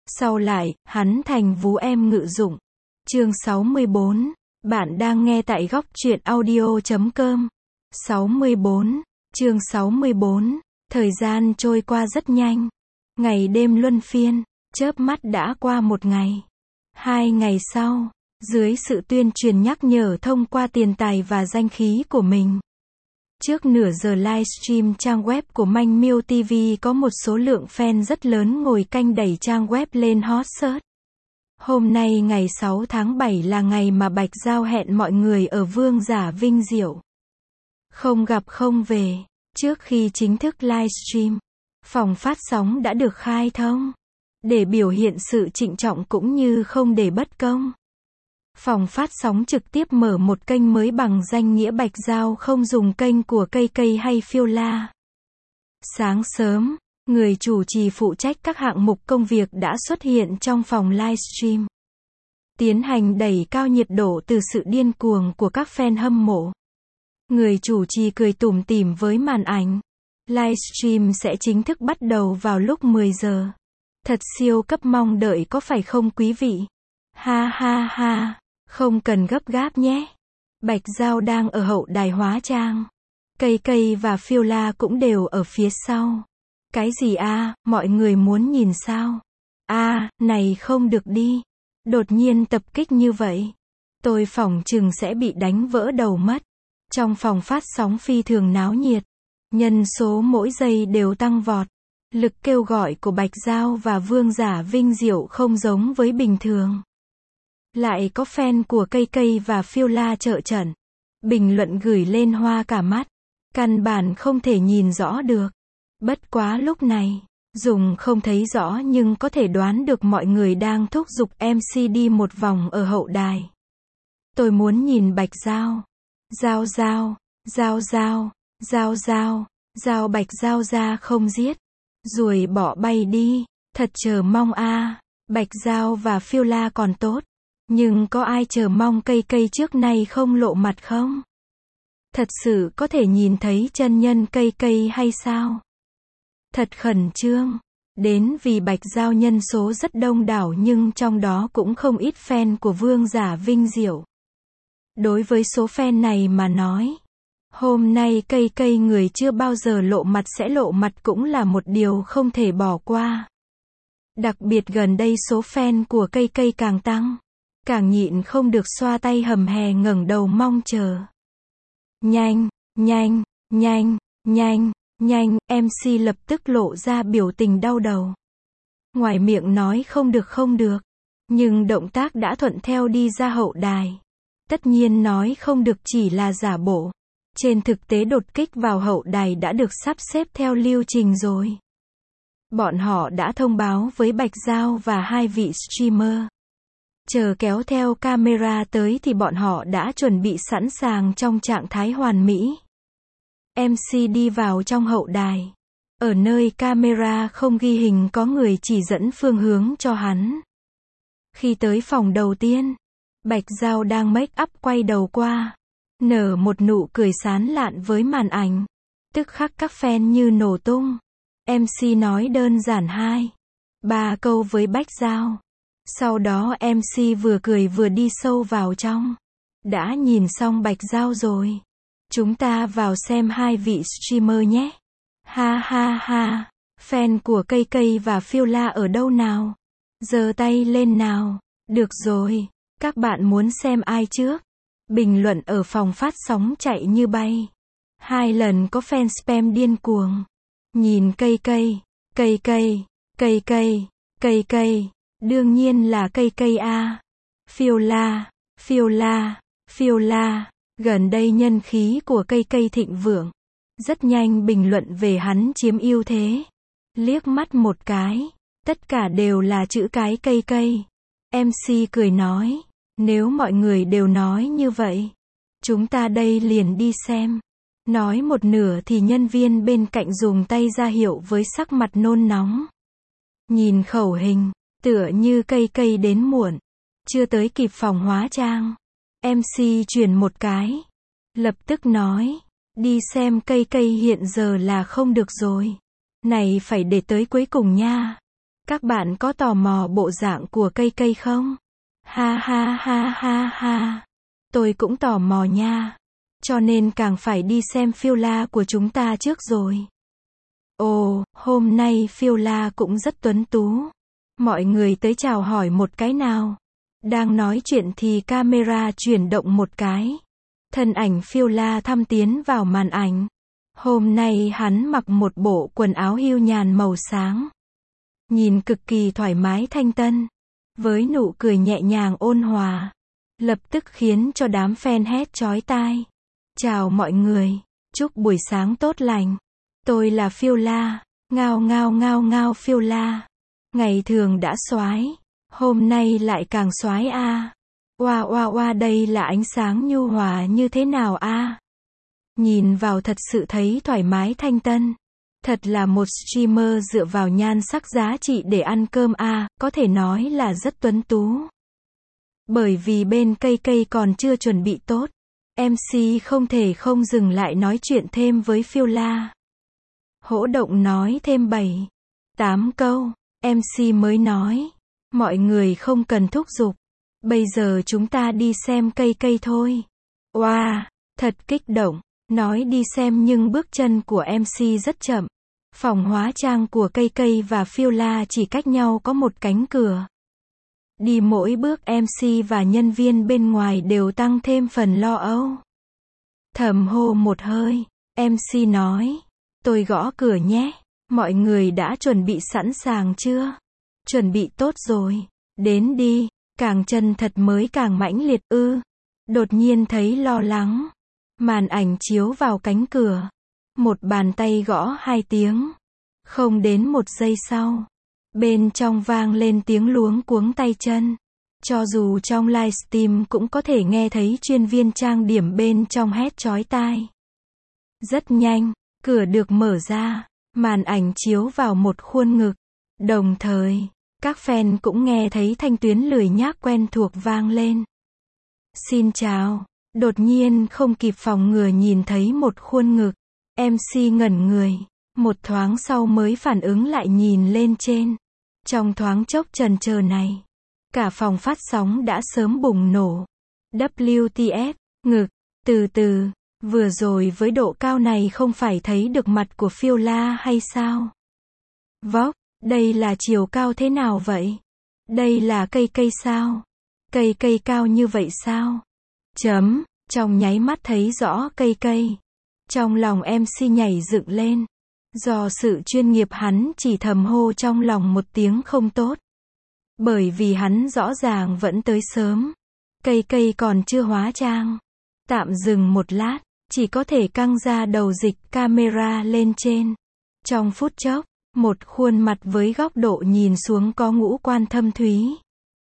Sau lại, hắn thành vú em ngự dụng. Chương 64. Bạn đang nghe tại góc truyện audio.com. 64. Chương 64. Thời gian trôi qua rất nhanh. Ngày đêm luân phiên, chớp mắt đã qua một ngày. 2 ngày sau, dưới sự tuyên truyền nhắc nhở thông qua tiền tài và danh khí của mình. Trước nửa giờ livestream trang web của Manh Miêu TV có một số lượng fan rất lớn ngồi canh đẩy trang web lên hot search. Hôm nay ngày 6 tháng 7 là ngày mà Bạch Giao hẹn mọi người ở Vương Giả Vinh Diệu. Không gặp không về. Trước khi chính thức livestream, phòng phát sóng đã được khai thông. Để biểu hiện sự trịnh trọng cũng như không để bất công. Phòng phát sóng trực tiếp mở một kênh mới bằng danh nghĩa Bạch Giao, không dùng kênh của KK hay Phiêu La. Sáng sớm, người chủ trì phụ trách các hạng mục công việc đã xuất hiện trong phòng livestream. Tiến hành đẩy cao nhiệt độ từ sự điên cuồng của các fan hâm mộ. Người chủ trì cười tủm tỉm với màn ảnh. Livestream sẽ chính thức bắt đầu vào lúc 10 giờ. Thật siêu cấp mong đợi có phải không quý vị? Ha ha ha, không cần gấp gáp nhé. Bạch Giao đang ở hậu đài hóa trang. KK và Phiêu La cũng đều ở phía sau. Cái gì a, mọi người muốn nhìn sao? Này không được đi. Đột nhiên tập kích như vậy. Tôi phỏng chừng sẽ bị đánh vỡ đầu mất. Trong phòng phát sóng phi thường náo nhiệt. Nhân số mỗi giây đều tăng vọt. Lực kêu gọi của Bạch Giao và Vương Giả Vinh Diệu không giống với bình thường. Lại có fan của KK và Phiêu La trợ trận. Bình luận gửi lên hoa cả mắt. Căn bản không thể nhìn rõ được. Bất quá lúc này, dùng không thấy rõ nhưng có thể đoán được mọi người đang thúc giục MC đi một vòng ở hậu đài. Tôi muốn nhìn Bạch Giao. Giao Bạch Giao ra không giết. Ruồi bỏ bay đi. Thật chờ mong Bạch Giao và Phiêu La còn tốt. Nhưng có ai chờ mong KK trước nay không lộ mặt không? Thật sự có thể nhìn thấy chân nhân KK hay sao? Thật khẩn trương. Đến vì Bạch Giao nhân số rất đông đảo nhưng trong đó cũng không ít fan của Vương Giả Vinh Diệu. Đối với số fan này mà nói, hôm nay KK người chưa bao giờ lộ mặt sẽ lộ mặt cũng là một điều không thể bỏ qua. Đặc biệt gần đây số fan của KK càng tăng. Càng nhịn không được xoa tay hầm hè ngẩng đầu mong chờ. Nhanh, MC lập tức lộ ra biểu tình đau đầu. Ngoài miệng nói không được, nhưng động tác đã thuận theo đi ra hậu đài. Tất nhiên nói không được chỉ là giả bộ. Trên thực tế đột kích vào hậu đài đã được sắp xếp theo lưu trình rồi. Bọn họ đã thông báo với Bạch Giao và 2 vị streamer. Chờ kéo theo camera tới thì bọn họ đã chuẩn bị sẵn sàng trong trạng thái hoàn mỹ. MC đi vào trong hậu đài. Ở nơi camera không ghi hình có người chỉ dẫn phương hướng cho hắn. Khi tới phòng đầu tiên, Bạch Giao đang make up quay đầu qua. Nở một nụ cười sán lạn với màn ảnh. Tức khắc các fan như nổ tung. MC nói đơn giản 2-3 câu với Bạch Giao. Sau đó MC vừa cười vừa đi sâu vào trong. Đã nhìn xong Bạch Giao rồi. Chúng ta vào xem 2 vị streamer nhé. Ha. Fan của KK và Phiêu La ở đâu nào? Giơ tay lên nào. Được rồi. Các bạn muốn xem ai trước? Bình luận ở phòng phát sóng chạy như bay. 2 lần có fan spam điên cuồng. Nhìn KK. Đương nhiên là KK Phiêu La. Gần đây nhân khí của KK thịnh vượng. Rất nhanh bình luận về hắn chiếm ưu thế. Liếc mắt một cái. Tất cả đều là chữ cái KK. MC cười nói. Nếu mọi người đều nói như vậy, chúng ta đây liền đi xem. Nói một nửa thì nhân viên bên cạnh dùng tay ra hiệu với sắc mặt nôn nóng. Nhìn khẩu hình. Tựa như KK đến muộn. Chưa tới kịp phòng hóa trang. MC chuyển một cái. Lập tức nói. Đi xem KK hiện giờ là không được rồi. Này phải để tới cuối cùng nha. Các bạn có tò mò bộ dạng của cây cây không? Ha ha ha ha ha. Tôi cũng tò mò nha. Cho nên càng phải đi xem phiêu la của chúng ta trước rồi. Ồ, hôm nay phiêu la cũng rất tuấn tú. Mọi người tới chào hỏi một cái nào. Đang nói chuyện thì camera chuyển động một cái. Thân ảnh phiêu la thăm tiến vào màn ảnh. Hôm nay hắn mặc một bộ quần áo hưu nhàn màu sáng. Nhìn cực kỳ thoải mái thanh tân. Với nụ cười nhẹ nhàng ôn hòa. Lập tức khiến cho đám fan hét chói tai. Chào mọi người. Chúc buổi sáng tốt lành. Tôi là phiêu la. Ngao ngao ngao ngao phiêu la. Ngày thường đã soái. Hôm nay lại càng soái a. Oa oa oa, đây là ánh sáng nhu hòa như thế nào a? Nhìn vào thật sự thấy thoải mái thanh tân. Thật là một streamer dựa vào nhan sắc giá trị để ăn cơm a, có thể nói là rất tuấn tú. Bởi vì bên cây cây còn chưa chuẩn bị tốt, MC không thể không dừng lại nói chuyện thêm với phiêu la. Hỗ động nói thêm 7-8 câu, MC mới nói, mọi người không cần thúc giục. Bây giờ chúng ta đi xem cây cây thôi. Wow, thật kích động. Nói đi xem nhưng bước chân của MC rất chậm. Phòng hóa trang của cây cây và phiêu la chỉ cách nhau có một cánh cửa. Đi mỗi bước MC và nhân viên bên ngoài đều tăng thêm phần lo âu. Thầm hô một hơi, MC nói, tôi gõ cửa nhé. Mọi người đã chuẩn bị sẵn sàng chưa? Chuẩn bị tốt rồi. Đến đi. Càng chân thật mới càng mãnh liệt Đột nhiên thấy lo lắng. Màn ảnh chiếu vào cánh cửa. Một bàn tay gõ 2 tiếng. Không đến 1 giây sau. Bên trong vang lên tiếng luống cuống tay chân. Cho dù trong livestream cũng có thể nghe thấy chuyên viên trang điểm bên trong hét chói tai. Rất nhanh, cửa được mở ra. Màn ảnh chiếu vào một khuôn ngực. Đồng thời, các fan cũng nghe thấy thanh tuyến lười nhác quen thuộc vang lên. Xin chào. Đột nhiên không kịp phòng ngừa nhìn thấy một khuôn ngực. MC ngẩn người. Một thoáng sau mới phản ứng lại nhìn lên trên. Trong thoáng chốc chần chờ này, cả phòng phát sóng đã sớm bùng nổ. WTF, ngực, từ từ, vừa rồi với độ cao này không phải thấy được mặt của phiêu la hay sao? Vóc, đây là chiều cao thế nào vậy? Đây là cây cây sao? Cây cây cao như vậy sao? Trong nháy mắt thấy rõ cây cây. Trong lòng MC nhảy dựng lên. Do sự chuyên nghiệp hắn chỉ thầm hô trong lòng một tiếng không tốt. Bởi vì hắn rõ ràng vẫn tới sớm. Cây cây còn chưa hóa trang. Tạm dừng một lát, chỉ có thể căng ra đầu dịch camera lên trên. Trong phút chốc, một khuôn mặt với góc độ nhìn xuống có ngũ quan thâm thúy.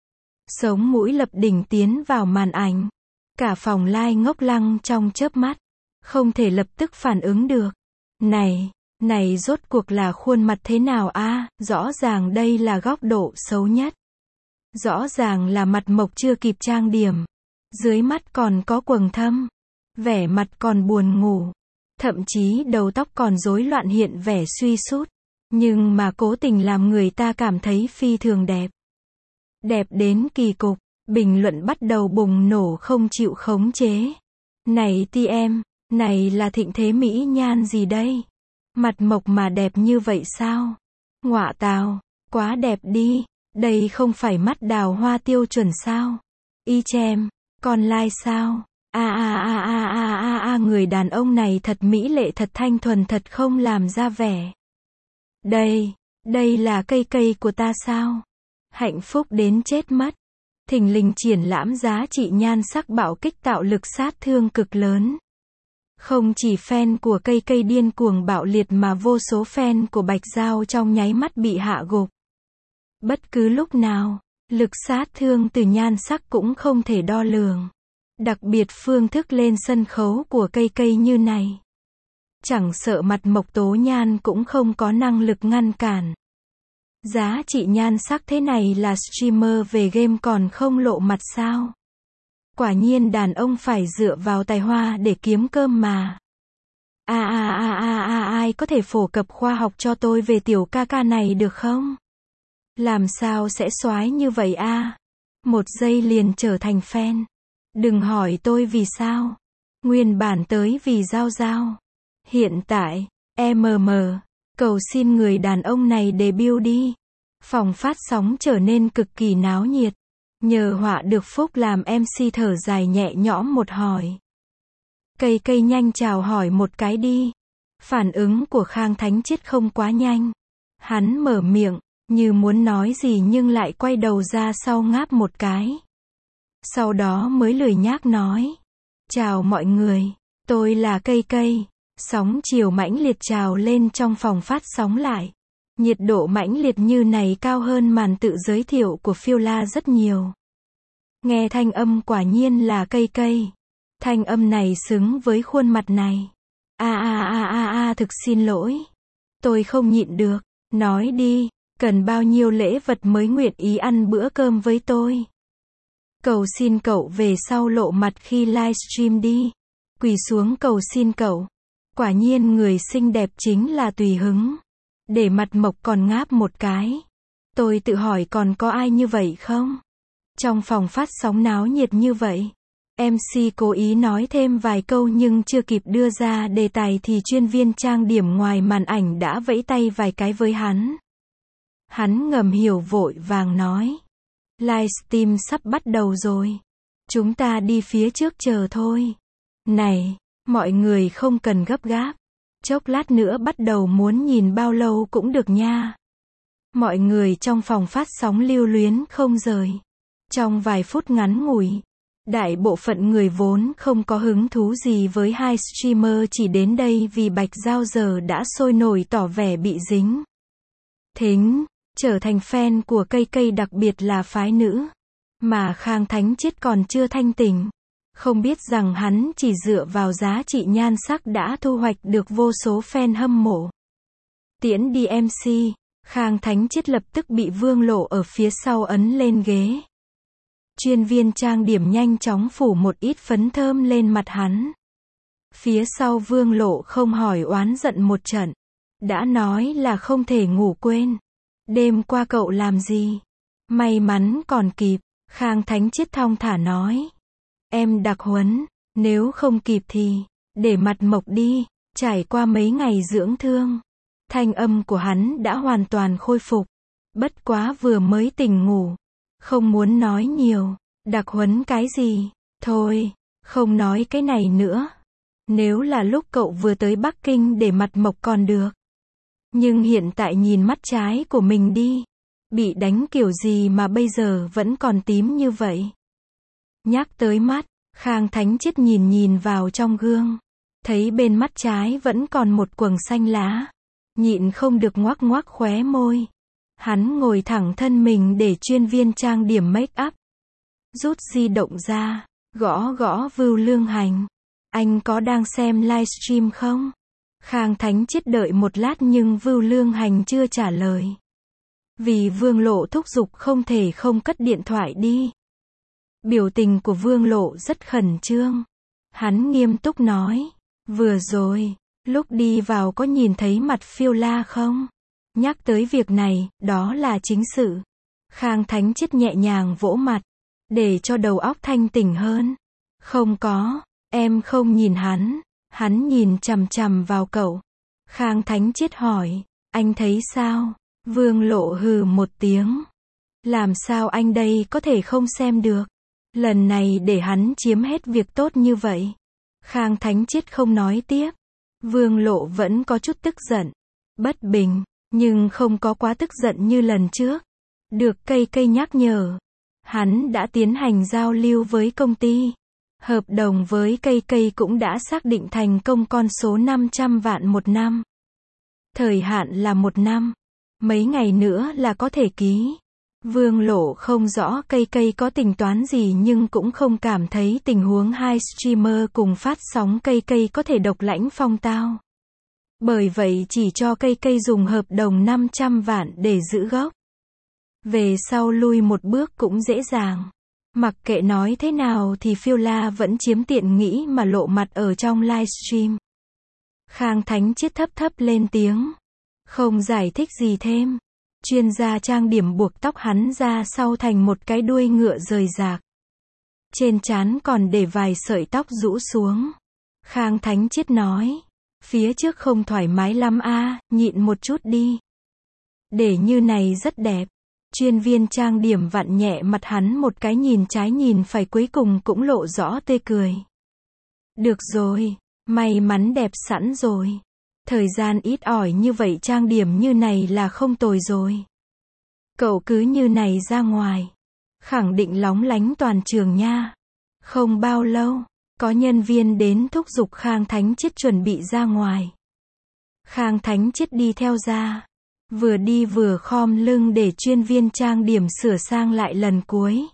Sống mũi lập đỉnh tiến vào màn ảnh. Cả phòng live ngốc lăng trong chớp mắt. Không thể lập tức phản ứng được. Này rốt cuộc là khuôn mặt thế nào a? Rõ ràng đây là góc độ xấu nhất. Rõ ràng là mặt mộc chưa kịp trang điểm. Dưới mắt còn có quầng thâm. Vẻ mặt còn buồn ngủ. Thậm chí đầu tóc còn rối loạn hiện vẻ suy sút. Nhưng mà cố tình làm người ta cảm thấy phi thường đẹp. Đẹp đến kỳ cục. Bình luận bắt đầu bùng nổ không chịu khống chế. Này TM, này là thịnh thế mỹ nhan gì đây? Mặt mộc mà đẹp như vậy sao? Ngọa tào, quá đẹp đi. Đây không phải mắt đào hoa tiêu chuẩn sao? Y chang, còn lai sao? Người đàn ông này thật mỹ lệ, thật thanh thuần, thật không làm ra vẻ. Đây là cây cây của ta sao? Hạnh phúc đến chết mất. Thình lình triển lãm giá trị nhan sắc bạo kích tạo lực sát thương cực lớn. Không chỉ fan của cây cây điên cuồng bạo liệt mà vô số fan của Bạch Giao trong nháy mắt bị hạ gục. Bất cứ lúc nào, lực sát thương từ nhan sắc cũng không thể đo lường. Đặc biệt phương thức lên sân khấu của cây cây như này. Chẳng sợ mặt mộc tố nhan cũng không có năng lực ngăn cản. Giá trị nhan sắc thế này là streamer về game còn không lộ mặt sao? Quả nhiên đàn ông phải dựa vào tài hoa để kiếm cơm mà. Ai có thể phổ cập khoa học cho tôi về tiểu ca ca này được không? Làm sao sẽ soái như vậy a? Một giây liền trở thành fan. Đừng hỏi tôi vì sao. Nguyên bản tới vì Giao Giao. Hiện tại, cầu xin người đàn ông này debut đi. Phòng phát sóng trở nên cực kỳ náo nhiệt. Nhờ họa được phúc làm MC thở dài nhẹ nhõm một hỏi. Cây cây nhanh chào hỏi một cái đi. Phản ứng của Khang Thánh Triết không quá nhanh. Hắn mở miệng, như muốn nói gì nhưng lại quay đầu ra sau ngáp một cái. Sau đó mới lười nhác nói. Chào mọi người, tôi là Cây Cây. Sóng chiều mãnh liệt trào lên trong phòng phát sóng lại. Nhiệt độ mãnh liệt như này cao hơn màn tự giới thiệu của Phiêu La rất nhiều. Nghe thanh âm quả nhiên là Cây Cây. Thanh âm này xứng với khuôn mặt này. Thực xin lỗi. Tôi không nhịn được. Nói đi, cần bao nhiêu lễ vật mới nguyện ý ăn bữa cơm với tôi? Cầu xin cậu về sau lộ mặt khi livestream đi. Quỳ xuống cầu xin cậu. Quả nhiên người xinh đẹp chính là Tùy Hứng. Để mặt Mộc còn ngáp một cái. Tôi tự hỏi còn có ai như vậy không? Trong phòng phát sóng náo nhiệt như vậy. MC cố ý nói thêm vài câu nhưng chưa kịp đưa ra đề tài thì chuyên viên trang điểm ngoài màn ảnh đã vẫy tay vài cái với hắn. Hắn ngầm hiểu vội vàng nói. Livestream sắp bắt đầu rồi. Chúng ta đi phía trước chờ thôi. Này, mọi người không cần gấp gáp. Chốc lát nữa bắt đầu muốn nhìn bao lâu cũng được nha. Mọi người trong phòng phát sóng lưu luyến không rời. Trong vài phút ngắn ngủi, đại bộ phận người vốn không có hứng thú gì với hai streamer chỉ đến đây vì Bạch Giao giờ đã sôi nổi tỏ vẻ bị dính. Thính, trở thành fan của Cây Cây đặc biệt là phái nữ. Mà Khang Thánh Triết còn chưa thanh tỉnh. Không biết rằng hắn chỉ dựa vào giá trị nhan sắc đã thu hoạch được vô số fan hâm mộ. Tiễn đi MC, Khang Thánh Triết lập tức bị Vương Lộ ở phía sau ấn lên ghế. Chuyên viên trang điểm nhanh chóng phủ một ít phấn thơm lên mặt hắn. Phía sau Vương Lộ không hỏi oán giận một trận. Đã nói là không thể ngủ quên. Đêm qua cậu làm gì? May mắn còn kịp, Khang Thánh Triết thong thả nói. Em đặc huấn, nếu không kịp thì, để mặt Mộc đi, trải qua mấy ngày dưỡng thương. Thanh âm của hắn đã hoàn toàn khôi phục. Bất quá vừa mới tỉnh ngủ. Không muốn nói nhiều, đặc huấn cái gì? Thôi, không nói cái này nữa. Nếu là lúc cậu vừa tới Bắc Kinh để mặt Mộc còn được. Nhưng hiện tại nhìn mắt trái của mình đi. Bị đánh kiểu gì mà bây giờ vẫn còn tím như vậy? Nhắc tới mắt, Khang Thánh Triết nhìn vào trong gương. Thấy bên mắt trái vẫn còn một quầng xanh lá. Nhịn không được ngoác ngoác khóe môi. Hắn ngồi thẳng thân mình để chuyên viên trang điểm make up. Rút di động ra, gõ Vưu Lương Hành. Anh có đang xem livestream không? Khang Thánh Triết đợi một lát nhưng Vưu Lương Hành chưa trả lời. Vì Vương Lộ thúc giục không thể không cất điện thoại đi. Biểu tình của Vương Lộ rất khẩn trương. Hắn nghiêm túc nói. Vừa rồi, lúc đi vào có nhìn thấy mặt Phiêu La không? Nhắc tới việc này, đó là chính sự. Khang Thánh Triết nhẹ nhàng vỗ mặt. Để cho đầu óc thanh tỉnh hơn. Không có, em không nhìn hắn. Hắn nhìn chằm chằm vào cậu. Khang Thánh Triết hỏi. Anh thấy sao? Vương Lộ hừ một tiếng. Làm sao anh đây có thể không xem được? Lần này để hắn chiếm hết việc tốt như vậy. Khang Thánh Triết không nói tiếp. Vương Lộ vẫn có chút tức giận. Bất bình, nhưng không có quá tức giận như lần trước. Được Cây Cây nhắc nhở. Hắn đã tiến hành giao lưu với công ty. Hợp đồng với Cây Cây cũng đã xác định thành công con số 500 vạn một năm. Thời hạn là 1 năm. Mấy ngày nữa là có thể ký. Vương Lộ không rõ Cây Cây có tính toán gì nhưng cũng không cảm thấy tình huống hai streamer cùng phát sóng Cây Cây có thể độc lãnh phong tao. Bởi vậy chỉ cho Cây Cây dùng hợp đồng 500 vạn để giữ gốc. Về sau lui một bước cũng dễ dàng. Mặc kệ nói thế nào thì Phiêu La vẫn chiếm tiện nghi mà lộ mặt ở trong livestream. Khang Thánh Triết thấp lên tiếng. Không giải thích gì thêm. Chuyên gia trang điểm buộc tóc hắn ra sau thành một cái đuôi ngựa rời rạc. Trên trán còn để vài sợi tóc rũ xuống. Khang Thánh Triết nói. Phía trước không thoải mái lắm a, nhịn một chút đi. Để như này rất đẹp. Chuyên viên trang điểm vặn nhẹ mặt hắn một cái, nhìn trái nhìn phải, cuối cùng cũng lộ rõ tươi cười. Được rồi, may mắn đẹp sẵn rồi. Thời gian ít ỏi như vậy trang điểm như này là không tồi rồi. Cậu cứ như này ra ngoài, khẳng định lóng lánh toàn trường nha. Không bao lâu, có nhân viên đến thúc giục Khang Thánh Triết chuẩn bị ra ngoài. Khang Thánh Triết đi theo ra. Vừa đi vừa khom lưng để chuyên viên trang điểm sửa sang lại lần cuối.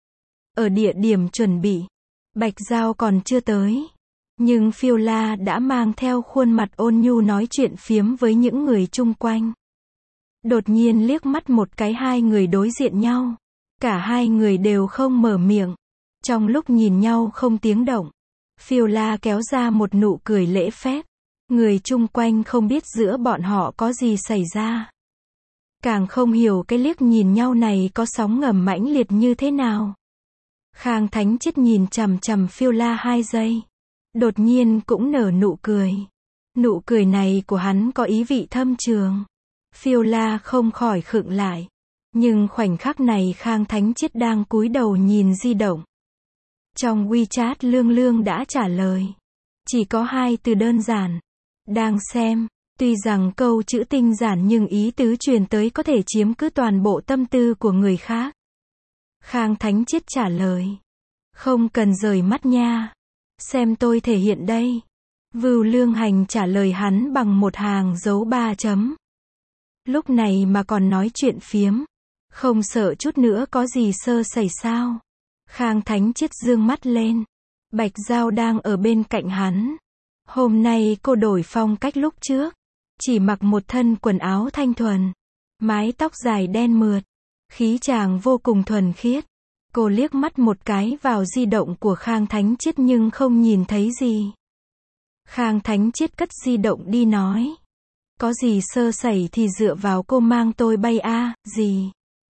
Ở địa điểm chuẩn bị, Bạch Giao còn chưa tới. Nhưng Phiêu La đã mang theo khuôn mặt ôn nhu nói chuyện phiếm với những người chung quanh. Đột nhiên liếc mắt một cái, hai người đối diện nhau. Cả hai người đều không mở miệng. Trong lúc nhìn nhau không tiếng động, Phiêu La kéo ra một nụ cười lễ phép. Người chung quanh không biết giữa bọn họ có gì xảy ra. Càng không hiểu cái liếc nhìn nhau này có sóng ngầm mãnh liệt như thế nào. Khang Thánh Triết nhìn chằm chằm Phiêu La 2 giây. Đột nhiên cũng nở nụ cười. Nụ cười này của hắn có ý vị thâm trường. Phiêu La không khỏi khựng lại. Nhưng khoảnh khắc này Khang Thánh Triết đang cúi đầu nhìn di động. Trong WeChat Lương Lương đã trả lời. Chỉ có 2 từ đơn giản. Đang xem. Tuy rằng câu chữ tinh giản nhưng ý tứ truyền tới có thể chiếm cứ toàn bộ tâm tư của người khác. Khang Thánh Triết trả lời. Không cần rời mắt nha. Xem tôi thể hiện đây. Vưu Lương Hành trả lời hắn bằng một hàng dấu 3 chấm. Lúc này mà còn nói chuyện phiếm. Không sợ chút nữa có gì sơ sẩy sao? Khang Thánh Triết dương mắt lên. Bạch Giao đang ở bên cạnh hắn. Hôm nay cô đổi phong cách lúc trước. Chỉ mặc một thân quần áo thanh thuần. Mái tóc dài đen mượt. Khí chàng vô cùng thuần khiết. Cô liếc mắt một cái vào di động của Khang Thánh Triết nhưng không nhìn thấy gì. Khang Thánh Triết cất di động đi nói. Có gì sơ sẩy thì dựa vào cô mang tôi bay a, gì?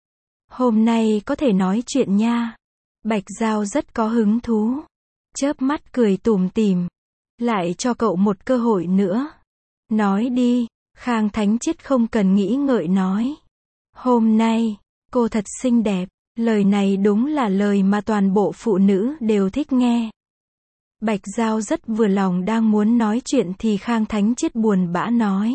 Hôm nay có thể nói chuyện nha. Bạch Giao rất có hứng thú. Chớp mắt cười tủm tỉm. Lại cho cậu một cơ hội nữa. Nói đi. Khang Thánh Triết không cần nghĩ ngợi nói. Hôm nay, cô thật xinh đẹp. Lời này đúng là lời mà toàn bộ phụ nữ đều thích nghe. Bạch Giao rất vừa lòng đang muốn nói chuyện thì Khang Thánh Triết buồn bã nói.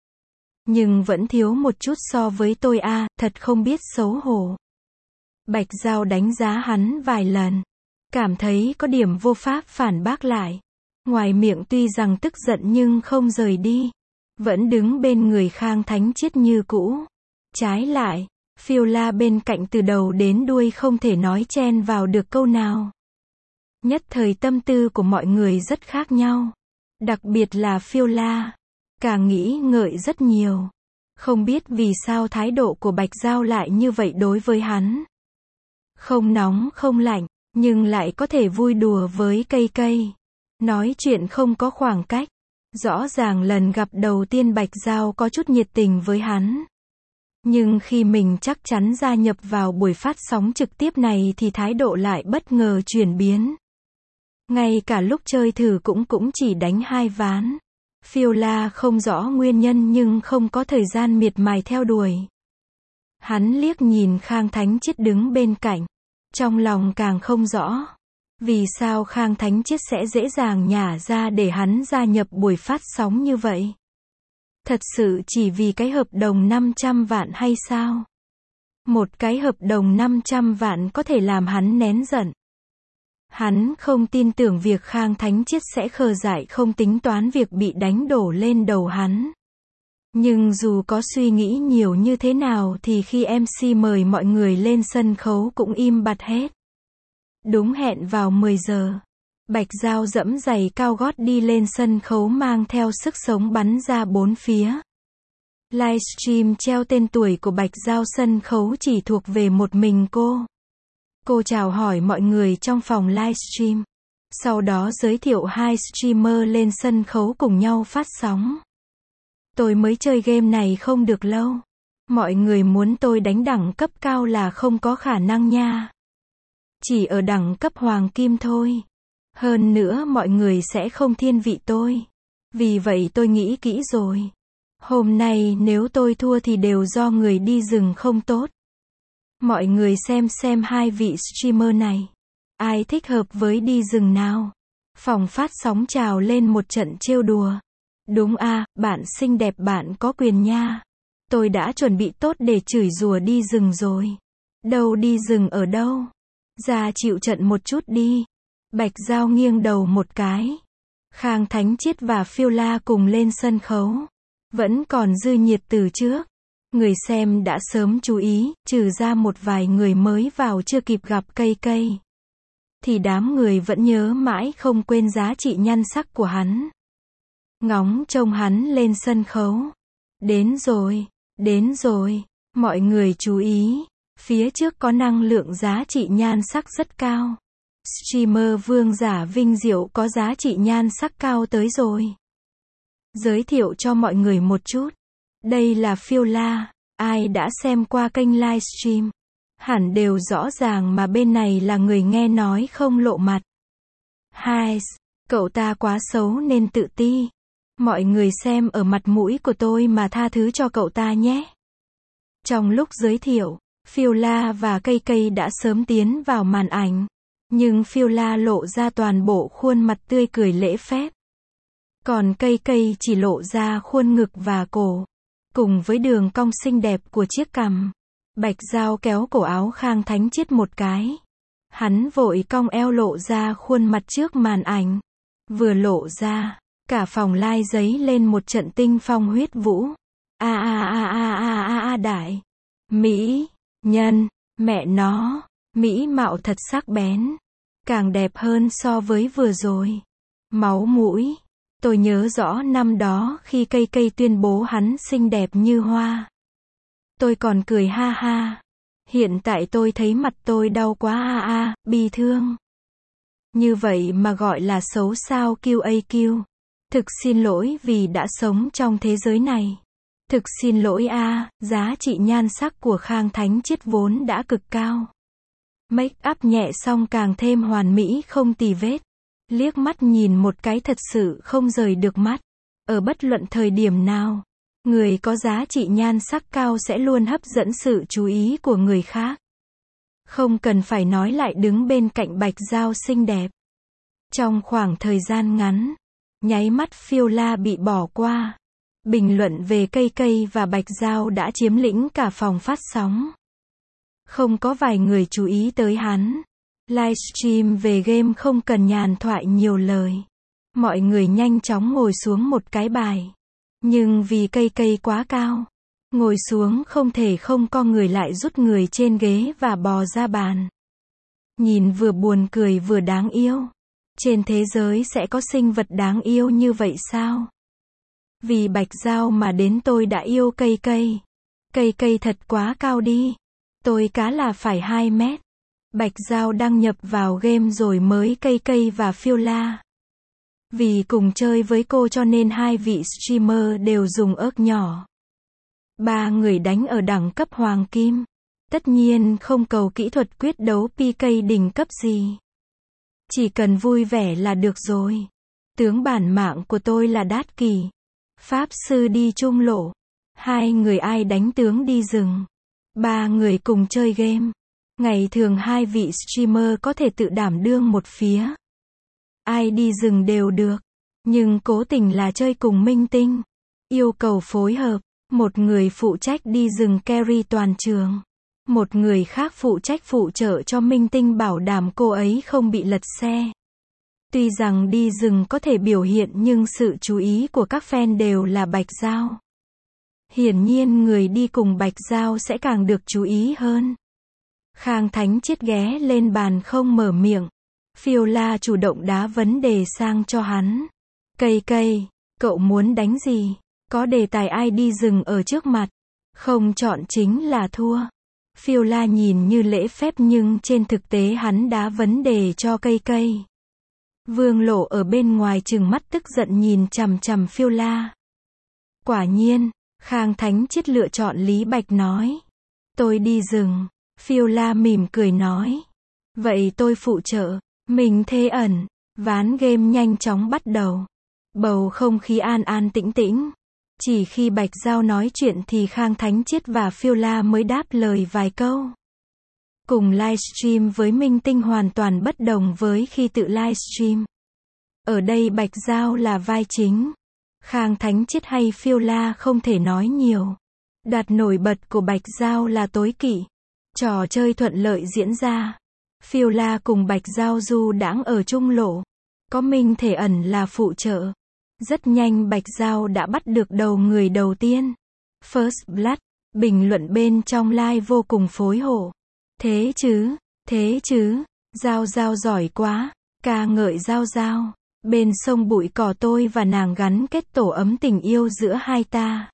Nhưng vẫn thiếu một chút so với tôi a, thật không biết xấu hổ. Bạch Giao đánh giá hắn vài lần. Cảm thấy có điểm vô pháp phản bác lại. Ngoài miệng tuy rằng tức giận nhưng không rời đi. Vẫn đứng bên người Khang Thánh Triết như cũ. Trái lại, Phiêu La bên cạnh từ đầu đến đuôi không thể nói chen vào được câu nào. Nhất thời tâm tư của mọi người rất khác nhau. Đặc biệt là Phiêu La. Càng nghĩ ngợi rất nhiều. Không biết vì sao thái độ của Bạch Giao lại như vậy đối với hắn. Không nóng không lạnh, nhưng lại có thể vui đùa với cây cây. Nói chuyện không có khoảng cách. Rõ ràng lần gặp đầu tiên Bạch Giao có chút nhiệt tình với hắn. Nhưng khi mình chắc chắn gia nhập vào buổi phát sóng trực tiếp này thì thái độ lại bất ngờ chuyển biến. Ngay cả lúc chơi thử cũng chỉ đánh 2 ván. Phiêu La không rõ nguyên nhân nhưng không có thời gian miệt mài theo đuổi. Hắn liếc nhìn Khang Thánh Triết đứng bên cạnh. Trong lòng càng không rõ. Vì sao Khang Thánh Triết sẽ dễ dàng nhả ra để hắn gia nhập buổi phát sóng như vậy? Thật sự chỉ vì cái hợp đồng 500 vạn hay sao? Một cái hợp đồng 500 vạn có thể làm hắn nén giận. Hắn không tin tưởng việc Khang Thánh Triết sẽ khờ dại không tính toán việc bị đánh đổ lên đầu hắn. Nhưng dù có suy nghĩ nhiều như thế nào thì khi MC mời mọi người lên sân khấu cũng im bặt hết. Đúng hẹn vào 10 giờ. Bạch Giao dẫm giày cao gót đi lên sân khấu mang theo sức sống bắn ra bốn phía. Livestream treo tên tuổi của Bạch Giao, sân khấu chỉ thuộc về một mình cô. Cô chào hỏi mọi người trong phòng livestream. Sau đó giới thiệu 2 streamer lên sân khấu cùng nhau phát sóng. Tôi mới chơi game này không được lâu. Mọi người muốn tôi đánh đẳng cấp cao là không có khả năng nha. Chỉ ở đẳng cấp hoàng kim thôi. Hơn nữa mọi người sẽ không thiên vị tôi. Vì vậy tôi nghĩ kỹ rồi. Hôm nay nếu tôi thua thì đều do người đi rừng không tốt. Mọi người xem hai vị streamer này. Ai thích hợp với đi rừng nào? Phòng phát sóng trào lên một trận trêu đùa. Đúng à, bạn xinh đẹp bạn có quyền nha. Tôi đã chuẩn bị tốt để chửi rủa đi rừng rồi. Đâu đi rừng ở đâu? Ra chịu trận một chút đi. Bạch Giao nghiêng đầu một cái. Khang Thánh Chiết và Phiêu La cùng lên sân khấu. Vẫn còn dư nhiệt từ trước. Người xem đã sớm chú ý, trừ ra một vài người mới vào chưa kịp gặp Cây Cây. Thì đám người vẫn nhớ mãi không quên giá trị nhan sắc của hắn. Ngóng trông hắn lên sân khấu. Đến rồi, mọi người chú ý. Phía trước có năng lượng giá trị nhan sắc rất cao. Streamer Vương Giả Vinh Diệu có giá trị nhan sắc cao tới rồi. Giới thiệu cho mọi người một chút. Đây là Phiêu La. Ai đã xem qua kênh livestream? Hẳn đều rõ ràng mà bên này là người nghe nói không lộ mặt. Hai, cậu ta quá xấu nên tự ti. Mọi người xem ở mặt mũi của tôi mà tha thứ cho cậu ta nhé. Trong lúc giới thiệu, Phiêu La và Cây Cây đã sớm tiến vào màn ảnh. Nhưng Phiêu La lộ ra toàn bộ khuôn mặt tươi cười lễ phép. Còn Cây Cây chỉ lộ ra khuôn ngực và cổ. Cùng với đường cong xinh đẹp của chiếc cằm. Bạch Giao kéo cổ áo Khang Thánh Chiết một cái. Hắn vội cong eo lộ ra khuôn mặt trước màn ảnh. Vừa lộ ra, cả phòng live giấy lên một trận tinh phong huyết vũ. Đại. Mỹ, nhân, mẹ nó, mỹ mạo thật sắc bén. Càng đẹp hơn so với vừa rồi. Máu mũi. Tôi nhớ rõ năm đó khi Cây Cây tuyên bố hắn xinh đẹp như hoa. Tôi còn cười ha ha. Hiện tại tôi thấy mặt tôi đau quá bi thương. Như vậy mà gọi là xấu sao QAQ. Thực xin lỗi vì đã sống trong thế giới này. Thực xin lỗi giá trị nhan sắc của Khang Thánh Chiết vốn đã cực cao. Make up nhẹ xong càng thêm hoàn mỹ không tì vết. Liếc mắt nhìn một cái thật sự không rời được mắt. Ở bất luận thời điểm nào, người có giá trị nhan sắc cao sẽ luôn hấp dẫn sự chú ý của người khác. Không cần phải nói lại đứng bên cạnh Bạch Giao xinh đẹp. Trong khoảng thời gian ngắn, nháy mắt Phiêu La bị bỏ qua. Bình luận về Cây Cây và Bạch Giao đã chiếm lĩnh cả phòng phát sóng. Không có vài người chú ý tới hắn. Livestream về game không cần nhàn thoại nhiều lời. Mọi người nhanh chóng ngồi xuống một cái bài. Nhưng vì Cây Cây quá cao, ngồi xuống không thể không co người lại rút người trên ghế và bò ra bàn. Nhìn vừa buồn cười vừa đáng yêu. Trên thế giới sẽ có sinh vật đáng yêu như vậy sao? Vì Bạch Giao mà đến tôi đã yêu Cây Cây. Cây Cây thật quá cao đi. Tôi cá là phải 2 mét. Bạch Giao đăng nhập vào game rồi mới Cây Cây và Phiêu La. Vì cùng chơi với cô cho nên hai vị streamer đều dùng ớt nhỏ. 3 người đánh ở đẳng cấp hoàng kim. Tất nhiên không cầu kỹ thuật quyết đấu PK đỉnh cấp gì. Chỉ cần vui vẻ là được rồi. Tướng bản mạng của tôi là Đát Kỳ. Pháp sư đi trung lộ. 2 người ai đánh tướng đi rừng. 3 người cùng chơi game. Ngày thường hai vị streamer có thể tự đảm đương một phía. Ai đi rừng đều được. Nhưng cố tình là chơi cùng minh tinh. Yêu cầu phối hợp. Một người phụ trách đi rừng carry toàn trường. Một người khác phụ trách phụ trợ cho minh tinh bảo đảm cô ấy không bị lật xe. Tuy rằng đi rừng có thể biểu hiện nhưng sự chú ý của các fan đều là Bạch Giao. Hiển nhiên người đi cùng Bạch Giao sẽ càng được chú ý hơn. Khang Thánh Chiết ghé lên bàn không mở miệng. Phiêu La chủ động đá vấn đề sang cho hắn. Cây Cây, cậu muốn đánh gì? Có đề tài ai đi rừng ở trước mặt. Không chọn chính là thua. Phiêu La nhìn như lễ phép nhưng trên thực tế hắn đá vấn đề cho Cây Cây. Vương Lộ ở bên ngoài trừng mắt tức giận nhìn chằm chằm Phiêu La. Quả nhiên, Khang Thánh Triết lựa chọn Lý Bạch nói. Tôi đi rừng. Phiêu La mỉm cười nói. Vậy tôi phụ trợ. Mình thê ẩn. Ván game nhanh chóng bắt đầu. Bầu không khí an an tĩnh tĩnh. Chỉ khi Bạch Giao nói chuyện thì Khang Thánh Triết và Phiêu La mới đáp lời vài câu. Cùng livestream với Minh Tinh hoàn toàn bất đồng với khi tự livestream. Ở đây Bạch Giao là vai chính. Khang Thánh Triết hay Phiêu La không thể nói nhiều. Đoạt nổi bật của Bạch Giao là tối kỵ. Trò chơi thuận lợi diễn ra. Phiêu La cùng Bạch Giao du đãng ở trung lộ. Có Minh Thể Ẩn là phụ trợ. Rất nhanh Bạch Giao đã bắt được đầu người đầu tiên. First Blood. Bình luận bên trong live vô cùng phối hộ. Thế chứ, Giao Giao giỏi quá. Ca ngợi Giao Giao. Bên sông bụi cỏ tôi và nàng gắn kết tổ ấm tình yêu giữa hai ta.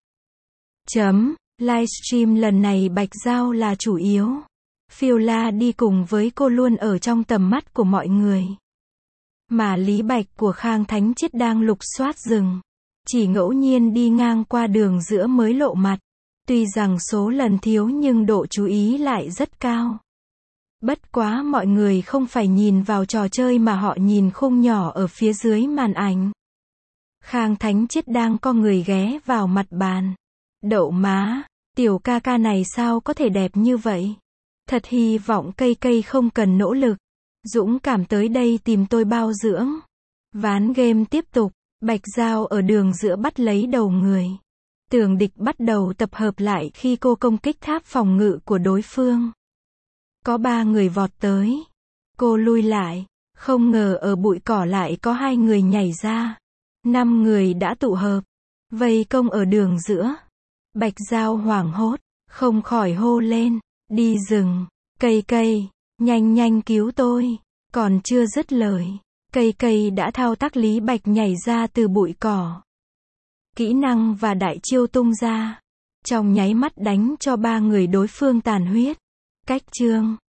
Livestream lần này Bạch Giao là chủ yếu. Phiêu La đi cùng với cô luôn ở trong tầm mắt của mọi người. Mà Lý Bạch của Khang Thánh Triết đang lục soát rừng. Chỉ ngẫu nhiên đi ngang qua đường giữa mới lộ mặt. Tuy rằng số lần thiếu nhưng độ chú ý lại rất cao. Bất quá mọi người không phải nhìn vào trò chơi mà họ nhìn khung nhỏ ở phía dưới màn ảnh. Khang Thánh Triết đang có người ghé vào mặt bàn. Đậu má, tiểu ca ca này sao có thể đẹp như vậy? Thật hy vọng cây cây không cần nỗ lực. Dũng cảm tới đây tìm tôi bao dưỡng. Ván game tiếp tục. Bạch Giao ở đường giữa bắt lấy đầu người. Tưởng địch bắt đầu tập hợp lại khi cô công kích tháp phòng ngự của đối phương. Có 3 người vọt tới. Cô lui lại. Không ngờ ở bụi cỏ lại có 2 người nhảy ra. 5 người đã tụ hợp. Vây công ở đường giữa. Bạch Giao hoảng hốt. Không khỏi hô lên. Đi rừng. Cây cây. Nhanh nhanh cứu tôi. Còn chưa dứt lời. Cây cây đã thao tác Lý Bạch nhảy ra từ bụi cỏ. Kỹ năng và đại chiêu tung ra. Trong nháy mắt đánh cho 3 người đối phương tàn huyết. Cách chương.